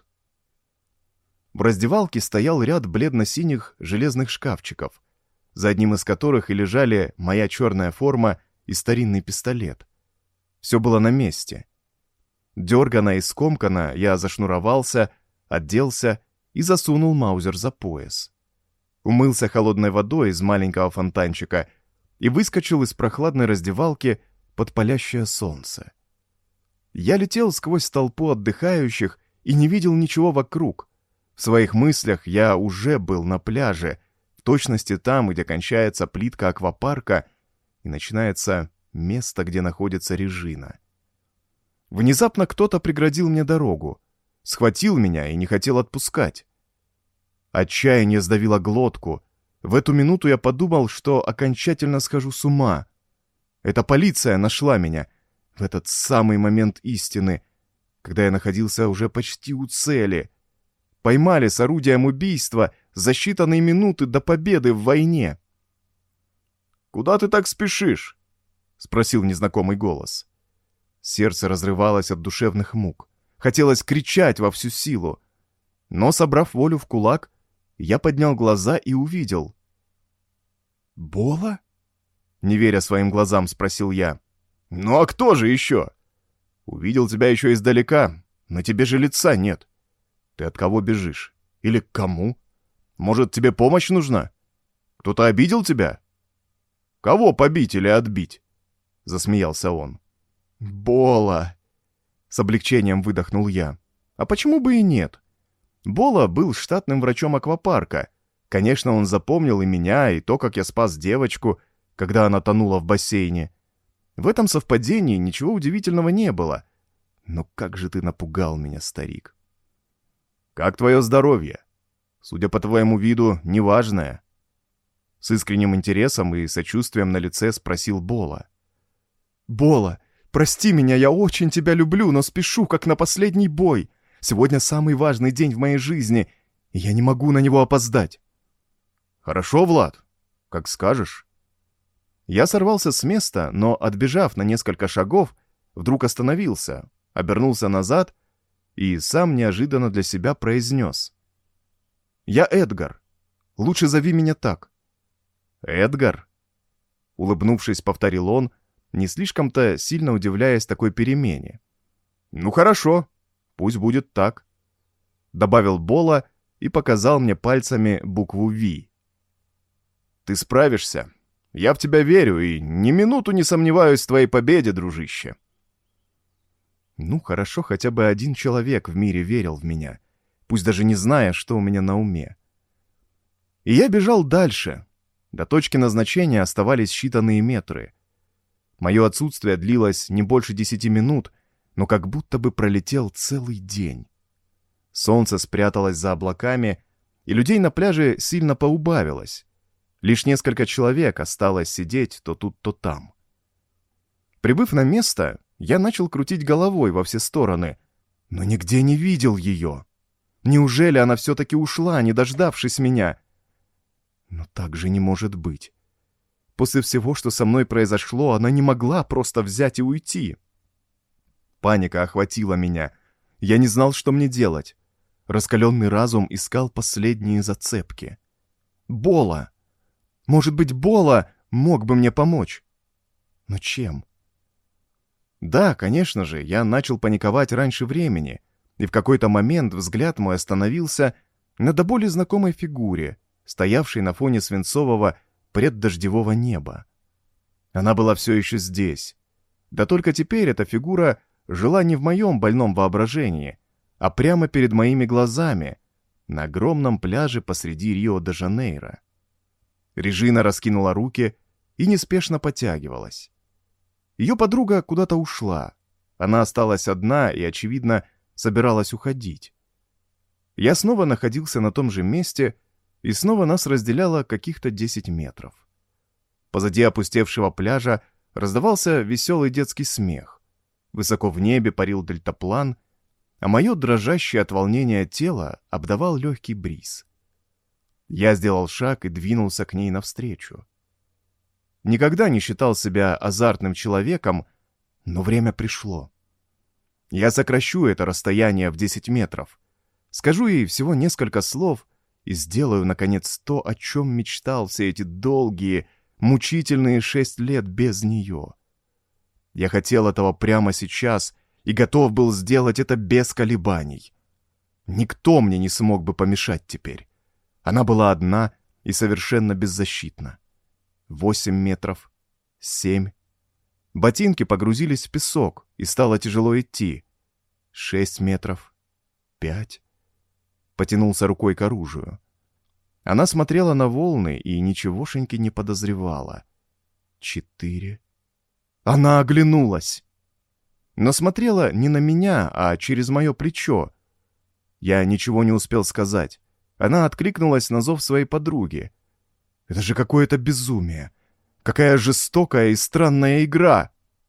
В раздевалке стоял ряд бледно-синих железных шкафчиков, за одним из которых и лежали моя черная форма и старинный пистолет. Все было на месте. Дергано и скомкано я зашнуровался, оделся и засунул маузер за пояс. Умылся холодной водой из маленького фонтанчика и выскочил из прохладной раздевалки под палящее солнце. Я летел сквозь толпу отдыхающих и не видел ничего вокруг. В своих мыслях я уже был на пляже, в точности там, где кончается плитка аквапарка и начинается место, где находится Режина. Внезапно кто-то преградил мне дорогу, схватил меня и не хотел отпускать. Отчаяние сдавило глотку. В эту минуту я подумал, что окончательно схожу с ума. Эта полиция нашла меня в этот самый момент истины, когда я находился уже почти у цели. Поймали с орудием убийства за считанные минуты до победы в войне. «Куда ты так спешишь?» — спросил незнакомый голос. Сердце разрывалось от душевных мук. Хотелось кричать во всю силу. Но, собрав волю в кулак, я поднял глаза и увидел. «Бола?» — не веря своим глазам, спросил я. «Ну а кто же еще? Увидел тебя еще издалека, на тебе же лица нет. Ты от кого бежишь? Или к кому? Может, тебе помощь нужна? Кто-то обидел тебя?» «Кого побить или отбить?» — засмеялся он. «Бола!» — с облегчением выдохнул я. «А почему бы и нет? Бола был штатным врачом аквапарка. Конечно, он запомнил и меня, и то, как я спас девочку, когда она тонула в бассейне. В этом совпадении ничего удивительного не было. Но как же ты напугал меня, старик!» «Как твое здоровье? Судя по твоему виду, неважное». С искренним интересом и сочувствием на лице спросил Бола.
«Бола, прости меня, я очень тебя люблю, но спешу, как на последний бой. Сегодня самый важный день в моей жизни, и я не могу на него опоздать».
«Хорошо, Влад, как скажешь». Я сорвался с места, но, отбежав на несколько шагов, вдруг остановился, обернулся назад и сам неожиданно для себя произнес. «Я Эдгар. Лучше зови меня так». «Эдгар?» Улыбнувшись, повторил он, не слишком-то сильно удивляясь такой перемене. «Ну хорошо, пусть будет так», — добавил Бола и показал мне пальцами букву «Ви». «Ты справишься. Я в тебя верю и ни минуту не сомневаюсь в твоей победе, дружище».
Ну, хорошо, хотя бы один человек в мире верил в меня, пусть даже не зная, что у меня на уме. И я бежал дальше. До точки назначения оставались считанные метры. Мое отсутствие длилось не больше десяти минут, но как будто бы пролетел целый день. Солнце спряталось за облаками, и людей на пляже сильно поубавилось. Лишь несколько человек осталось сидеть то тут, то там. Прибыв на место, я начал крутить головой во все стороны, но нигде не видел ее. Неужели она все-таки ушла, не дождавшись меня? Но так же не может быть. После всего, что со мной произошло, она не могла просто взять и уйти. Паника охватила меня. Я не знал, что мне делать. Раскаленный разум искал последние зацепки. Бола! Может быть, Бола мог бы мне помочь? Но чем? Да, конечно же, я начал паниковать раньше времени, и в какой-то момент взгляд мой остановился на до боли знакомой фигуре, стоявшей на фоне свинцового преддождевого неба. Она была все еще здесь. Да только теперь эта фигура жила не в моем больном воображении, а прямо перед моими глазами, на огромном пляже посреди Рио-де-Жанейро. Режина раскинула руки и неспешно потягивалась. Ее подруга куда-то ушла. Она осталась одна и, очевидно, собиралась уходить. Я снова находился на том же месте, и снова нас разделяло каких-то десять метров. Позади опустевшего пляжа раздавался веселый детский смех. Высоко в небе парил дельтаплан, а мое дрожащее от волнения тело обдавал легкий бриз. Я сделал шаг и двинулся к ней навстречу. Никогда не считал себя азартным человеком, но время пришло. Я сокращу это расстояние в десять метров, скажу ей всего несколько слов и сделаю, наконец, то, о чем мечтал все эти долгие, мучительные шесть лет без нее. Я хотел этого прямо сейчас и готов был сделать это без колебаний. Никто мне не смог бы помешать теперь. Она была одна и совершенно беззащитна. Восемь метров. Семь. Ботинки погрузились в песок, и стало тяжело идти. Шесть метров. Пять. Потянулся рукой к оружию. Она смотрела на волны и ничегошеньки не подозревала. Четыре. Она оглянулась. Но смотрела не на меня, а через мое плечо. Я ничего не успел сказать. Она откликнулась на зов своей подруги. Это же какое-то безумие. Какая жестокая и странная игра.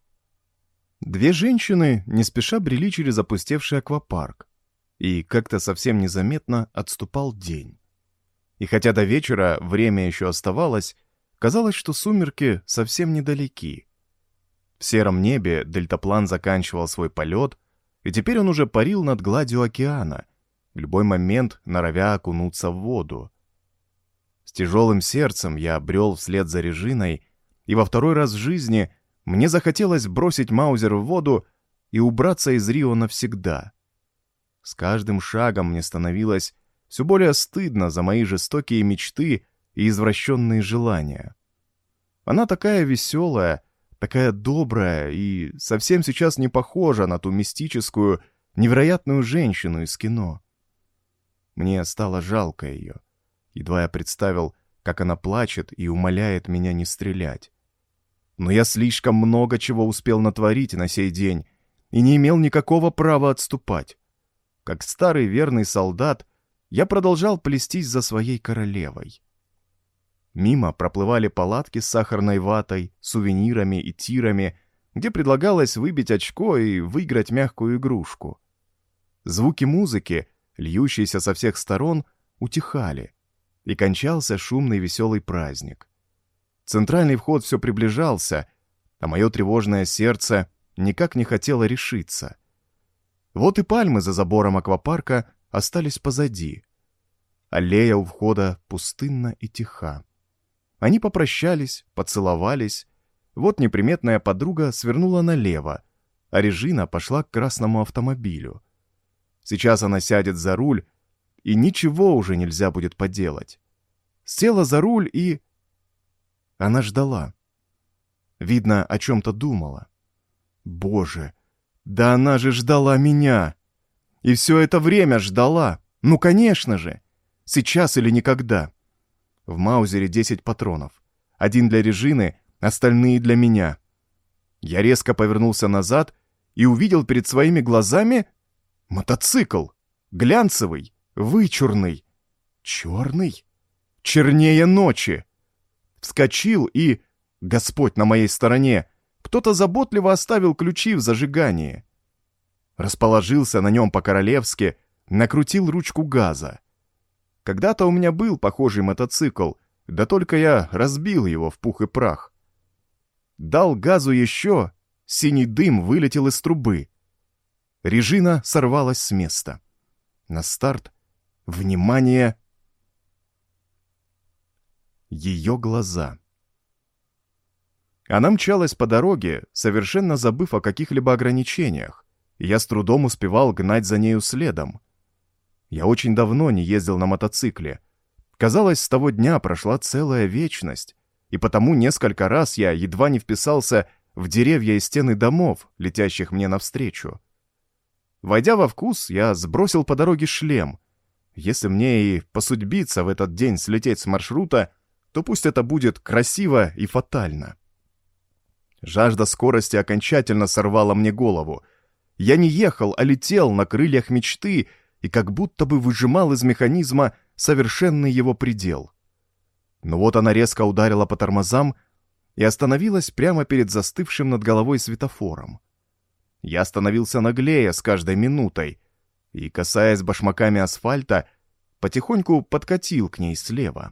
Две женщины не спеша брели через опустевший аквапарк. И как-то совсем незаметно отступал день. И хотя до вечера время еще оставалось, казалось, что сумерки совсем недалеки. В сером небе дельтаплан заканчивал свой полет, и теперь он уже парил над гладью океана, в любой момент норовя окунуться в воду. С тяжелым сердцем я брел вслед за Режиной, и во второй раз в жизни мне захотелось бросить маузер в воду и убраться из Рио навсегда. С каждым шагом мне становилось все более стыдно за мои жестокие мечты и извращенные желания. Она такая веселая, такая добрая и совсем сейчас не похожа на ту мистическую, невероятную женщину из кино. Мне стало жалко ее. Едва я представил, как она плачет и умоляет меня не стрелять. Но я слишком много чего успел натворить на сей день и не имел никакого права отступать. Как старый верный солдат, я продолжал плестись за своей королевой. Мимо проплывали палатки с сахарной ватой, сувенирами и тирами, где предлагалось выбить очко и выиграть мягкую игрушку. Звуки музыки, льющиеся со всех сторон, утихали, и кончался шумный веселый праздник. Центральный вход все приближался, а мое тревожное сердце никак не хотело решиться. Вот и пальмы за забором аквапарка остались позади. Аллея у входа пустынна и тиха. Они попрощались, поцеловались. Вот неприметная подруга свернула налево, а Режина пошла к красному автомобилю. Сейчас она сядет за руль, и ничего уже нельзя будет поделать. Села за руль и... Она ждала. Видно, о чем-то думала. Боже, да она же ждала меня! И все это время ждала! Ну, конечно же! Сейчас или никогда! В маузере десять патронов. Один для Режины, остальные для меня. Я резко повернулся назад и увидел перед своими глазами мотоцикл. Глянцевый, вычурный. Черный? Чернее ночи. Вскочил и... Господь на моей стороне. Кто-то заботливо оставил ключи в зажигании. Расположился на нем по-королевски, накрутил ручку газа. Когда-то у меня был похожий мотоцикл, да только я разбил его в пух и прах. Дал газу еще, синий дым вылетел из трубы. Режина сорвалась с места. На старт. Внимание! Ее глаза. Она мчалась по дороге, совершенно забыв о каких-либо ограничениях, и я с трудом успевал гнать за нею следом. Я очень давно не ездил на мотоцикле. Казалось, с того дня прошла целая вечность, и потому несколько раз я едва не вписался в деревья и стены домов, летящих мне навстречу. Войдя во вкус, я сбросил по дороге шлем. Если мне и посудьбиться в этот день слететь с маршрута, то пусть это будет красиво и фатально. Жажда скорости окончательно сорвала мне голову. Я не ехал, а летел на крыльях мечты и как будто бы выжимал из механизма совершенный его предел. Но вот она резко ударила по тормозам и остановилась прямо перед застывшим над головой светофором. Я становился наглее с каждой минутой и, касаясь башмаками асфальта, потихоньку подкатил к ней слева.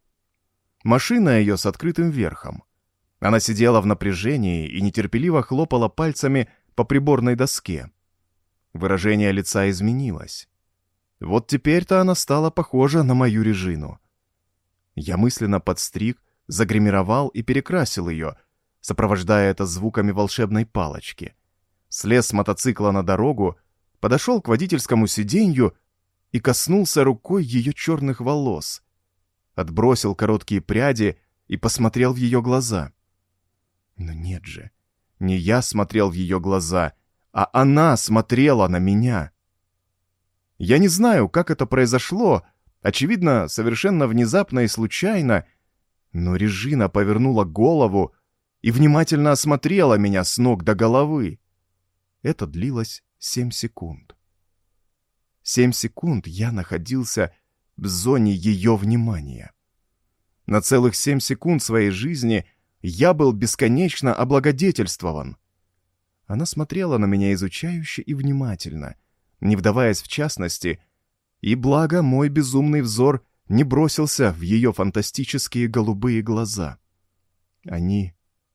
Машина ее с открытым верхом. Она сидела в напряжении и нетерпеливо хлопала пальцами по приборной доске. Выражение лица изменилось. Вот теперь-то она стала похожа на мою Режину. Я мысленно подстриг, загримировал и перекрасил ее, сопровождая это звуками волшебной палочки. Слез с мотоцикла на дорогу, подошел к водительскому сиденью и коснулся рукой ее черных волос. Отбросил короткие пряди и посмотрел в ее глаза. Но нет же, не я смотрел в ее глаза, а она смотрела на меня. Я не знаю, как это произошло, очевидно, совершенно внезапно и случайно, но Режина повернула голову и внимательно осмотрела меня с ног до головы. Это длилось семь секунд. Семь секунд я находился в зоне ее внимания. На целых семь секунд своей жизни я был бесконечно облагодетельствован. Она смотрела на меня изучающе и внимательно, не вдаваясь в частности, и благо мой безумный взор не бросился в ее фантастические голубые глаза. Они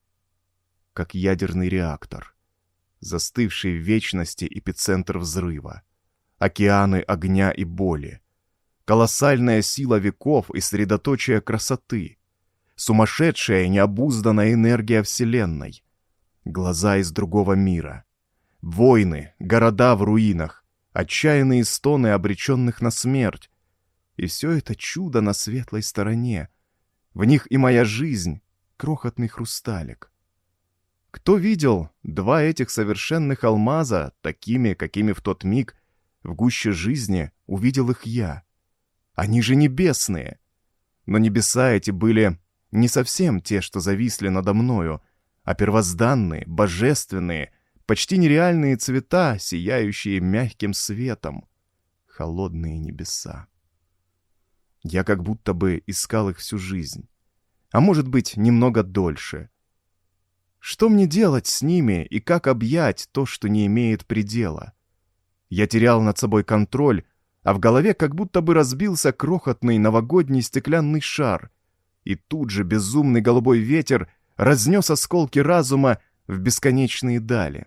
как ядерный реактор, застывший в вечности эпицентр взрыва, океаны огня и боли, колоссальная сила веков и средоточие красоты, сумасшедшая необузданная энергия Вселенной, глаза из другого мира, войны, города в руинах, отчаянные стоны обреченных на смерть, и все это чудо на светлой стороне, в них и моя жизнь, крохотный хрусталик. Кто видел два этих совершенных алмаза, такими, какими в тот миг в гуще жизни увидел их я? Они же небесные. Но небеса эти были не совсем те, что зависли надо мною, а первозданные, божественные, почти нереальные цвета, сияющие мягким светом. Холодные небеса. Я как будто бы искал их всю жизнь. а может быть, немного дольше. Что мне делать с ними и как объять то, что не имеет предела? Я терял над собой контроль, а в голове как будто бы разбился крохотный новогодний стеклянный шар, и тут же безумный голубой ветер разнес осколки разума в бесконечные дали.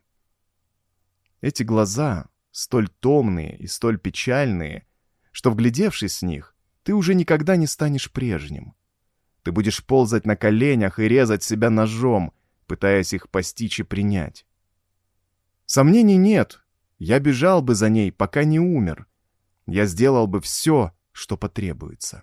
Эти глаза столь томные и столь печальные, что, вглядевшись в них, ты уже никогда не станешь прежним. Ты будешь ползать на коленях и резать себя ножом, пытаясь их постичь и принять. Сомнений нет, я бежал бы за ней, пока не умер. Я сделал бы все, что потребуется.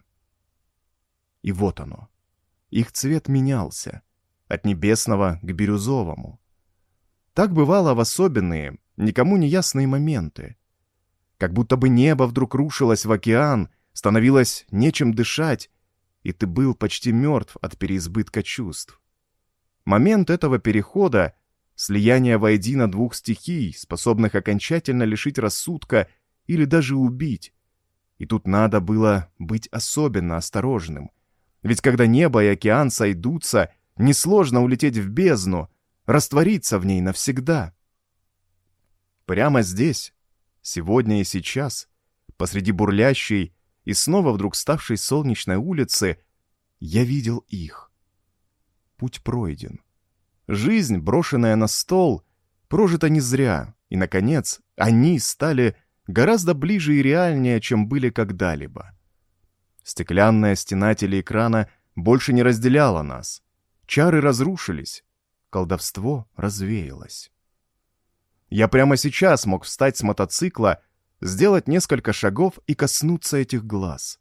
И вот оно. Их цвет менялся, от небесного к бирюзовому. Так бывало в особенные, никому не ясные моменты. Как будто бы небо вдруг рушилось в океан, становилось нечем дышать, и ты был почти мертв от переизбытка чувств. Момент этого перехода — слияние воедино двух стихий, способных окончательно лишить рассудка или даже убить. И тут надо было быть особенно осторожным. Ведь когда небо и океан сойдутся, несложно улететь в бездну, раствориться в ней навсегда. Прямо здесь, сегодня и сейчас, посреди бурлящей и снова вдруг ставшей солнечной улицы, я видел их. Путь пройден. Жизнь, брошенная на стол, прожита не зря, и, наконец, они стали гораздо ближе и реальнее, чем были когда-либо. Стеклянная стена телеэкрана больше не разделяла нас. Чары разрушились, колдовство развеялось. Я прямо сейчас мог встать с мотоцикла, сделать несколько шагов и коснуться этих глаз.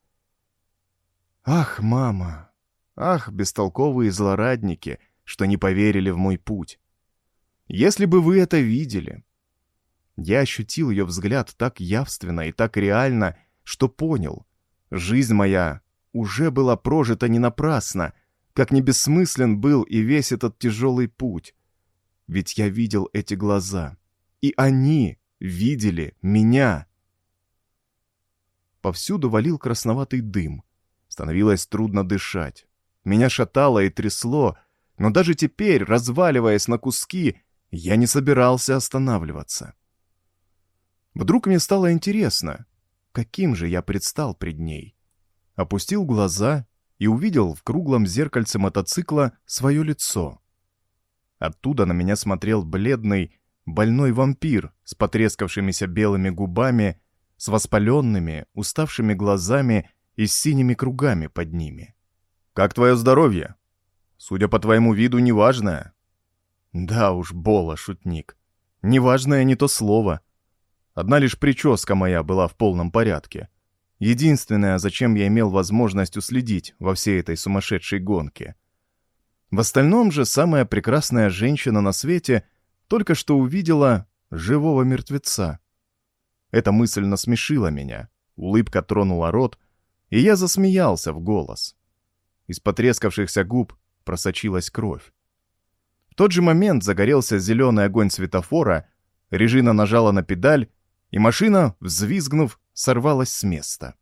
Ах, мама! Ах, бестолковые злорадники, что не поверили в мой путь! Если бы вы это видели! Я ощутил ее взгляд так явственно и так реально, что понял, жизнь моя уже была прожита не напрасно, как не бессмыслен был и весь этот тяжелый путь. Ведь я видел эти глаза, и они видели меня. Повсюду валил красноватый дым, становилось трудно дышать. Меня шатало и трясло, но даже теперь, разваливаясь на куски, я не собирался останавливаться. Вдруг мне стало интересно, каким же я предстал пред ней. Опустил глаза и увидел в круглом зеркальце мотоцикла свое лицо. Оттуда на меня смотрел бледный, больной вампир с потрескавшимися белыми губами, с воспаленными, уставшими глазами и с синими кругами под ними. «Как твое здоровье? Судя по твоему виду, неважное». Да уж, Бола, шутник. Неважное не то слово. Одна лишь прическа моя была в полном порядке. Единственное, зачем я имел возможность уследить во всей этой сумасшедшей гонке. В остальном же самая прекрасная женщина на свете только что увидела живого мертвеца. Эта мысль насмешила меня, улыбка тронула рот, и я засмеялся в голос. Из потрескавшихся губ просочилась кровь. В тот же момент загорелся зеленый огонь светофора, Режина нажала на педаль, и машина, взвизгнув, сорвалась с места.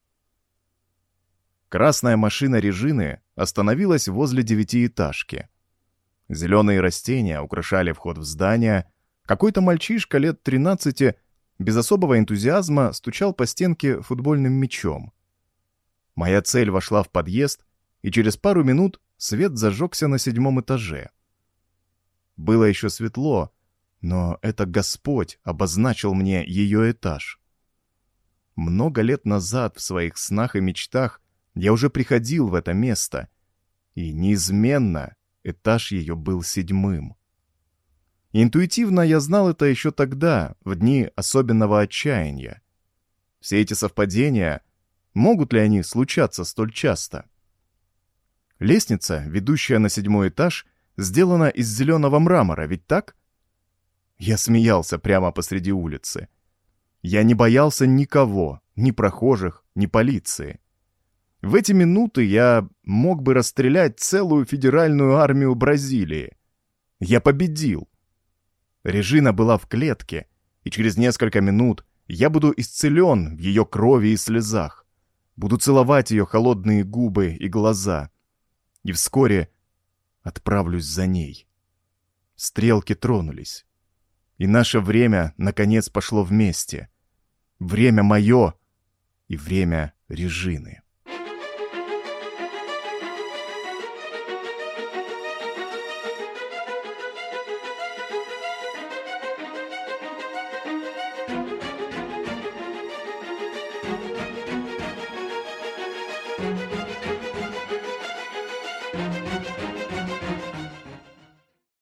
Красная машина Режины остановилась возле девятиэтажки. Зеленые растения украшали вход в здание. Какой-то мальчишка лет тринадцати без особого энтузиазма стучал по стенке футбольным мячом. Моя цель вошла в подъезд, и через пару минут свет зажегся на седьмом этаже. Было еще светло, но это Господь обозначил мне ее этаж. Много лет назад в своих снах и мечтах я уже приходил в это место, и неизменно этаж ее был седьмым. Интуитивно я знал это еще тогда, в дни особенного отчаяния. Все эти совпадения, могут ли они случаться столь часто? Лестница, ведущая на седьмой этаж, сделана из зеленого мрамора, ведь так? Я смеялся прямо посреди улицы. Я не боялся никого, ни прохожих, ни полиции. В эти минуты я мог бы расстрелять целую федеральную армию Бразилии. Я победил. Режина была в клетке, и через несколько минут я буду исцелен в ее крови и слезах. Буду целовать ее холодные губы и глаза. И вскоре отправлюсь за ней. Стрелки тронулись. И наше время, наконец, пошло вместе. Время мое и время Режины.